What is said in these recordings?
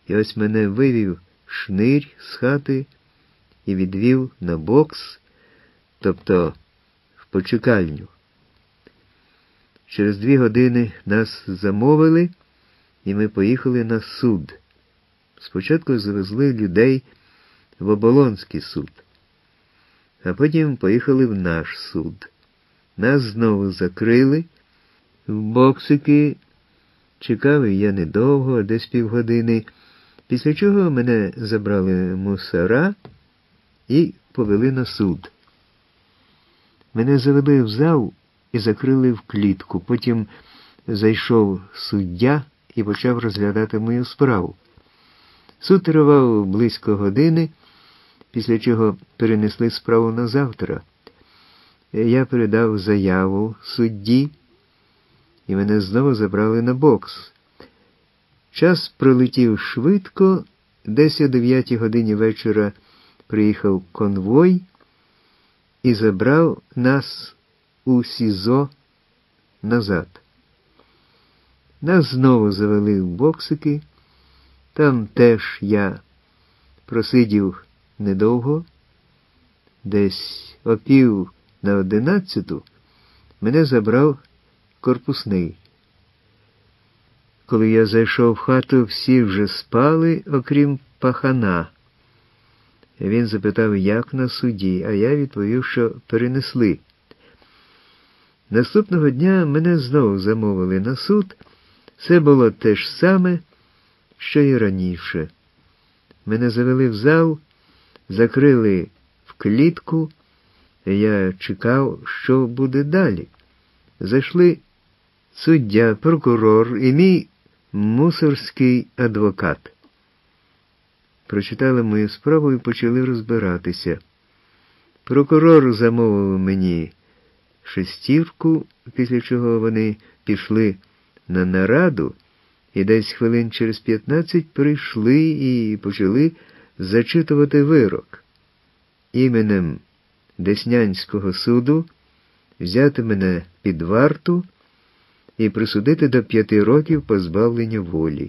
І ось мене вивів шнирь з хати і відвів на бокс, тобто в почекальню. Через 2 години нас замовили, і ми поїхали на суд. Спочатку завезли людей в Оболонський суд, а потім поїхали в наш суд. Нас знову закрили в боксики. Чекав я недовго, десь півгодини, після чого мене забрали мусора і повели на суд. Мене завели в зал і закрили в клітку. Потім зайшов суддя і почав розглядати мою справу. Суд тривав близько години, після чого перенесли справу на завтра. Я передав заяву судді, і мене знову забрали на бокс. Час пролетів швидко, десь о 9 годині вечора приїхав конвой і забрав нас у СІЗО назад. Нас знову завели в боксики. Там теж я просидів недовго. Десь о 10:50 мене забрав корпусний. Коли я зайшов в хату, всі вже спали, окрім пахана. Він запитав, як на суді, а я відповів, що перенесли. Наступного дня мене знову замовили на суд. Це було те ж саме, що і раніше. Мене завели в зал, закрили в клітку. Я чекав, що буде далі. Зайшли суддя, прокурор і мій мусорський адвокат. Прочитали мою справу і почали розбиратися. Прокурор замовив мені 6, після чого вони пішли на нараду, і десь хвилин через 15 прийшли і почали зачитувати вирок. Іменем Деснянського суду взяти мене під варту і присудити до 5 років позбавлення волі.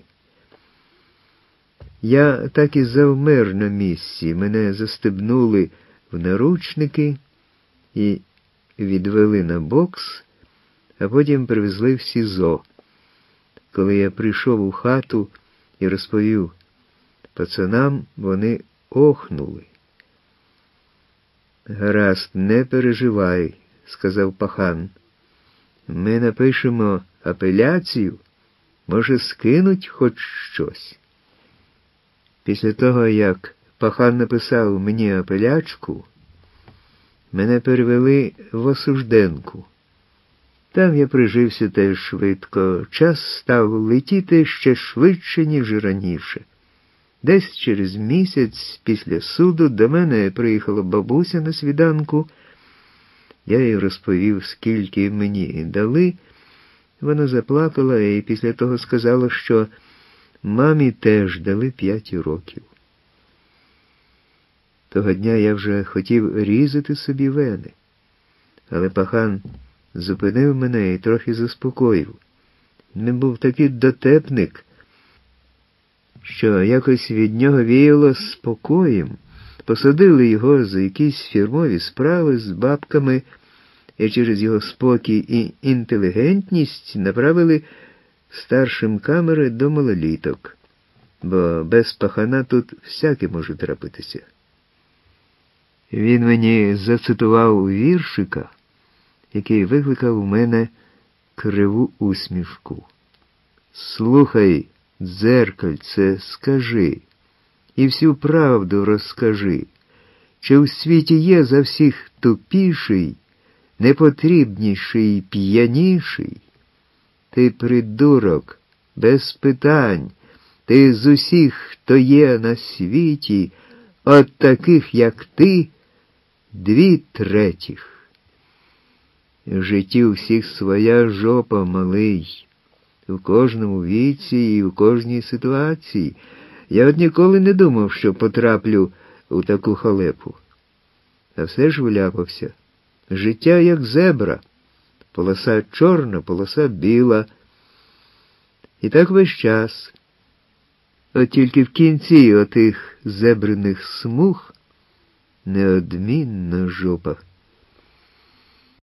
Я так і завмер на місці. Мене застебнули в наручники і відвели на бокс, а потім привезли в СІЗО. Коли я прийшов у хату і розповів пацанам, вони охнули. «Гаразд, не переживай», – сказав пахан. «Ми напишемо апеляцію, може, скинуть хоч щось». Після того, як пахан написав мені апелячку, мене перевели в Осужденку. Там я прижився теж швидко. Час став летіти ще швидше, ніж раніше. Десь через місяць після суду до мене приїхала бабуся на свіданку. Я їй розповів, скільки мені дали. Вона заплакала і після того сказала, що мамі теж дали 5 років. Того дня я вже хотів різати собі вени, але пахан зупинив мене і трохи заспокоїв. Він був такий дотепник, що якось від нього віяло спокоєм. Посадили його за якісь фірмові справи з бабками і через його спокій і інтелігентність направили старшим камери до малоліток, бо без пахана тут всяке може трапитися. Він мені зацитував віршика, який викликав у мене криву усмішку. «Слухай, дзеркальце, скажи, і всю правду розкажи, чи в світі є за всіх тупіший, непотрібніший, п'яніший? Ти придурок, без питань, ти з усіх, хто є на світі, от таких, як ти, 2/3. В житті у всіх своя жопа, малий, у кожному віці і у кожній ситуації. Я от ніколи не думав, що потраплю у таку халепу. А все ж вляпався. Життя як зебра. Полоса чорна, полоса біла. І так весь час. От тільки в кінці отих зебраних смуг неодмінно жопа.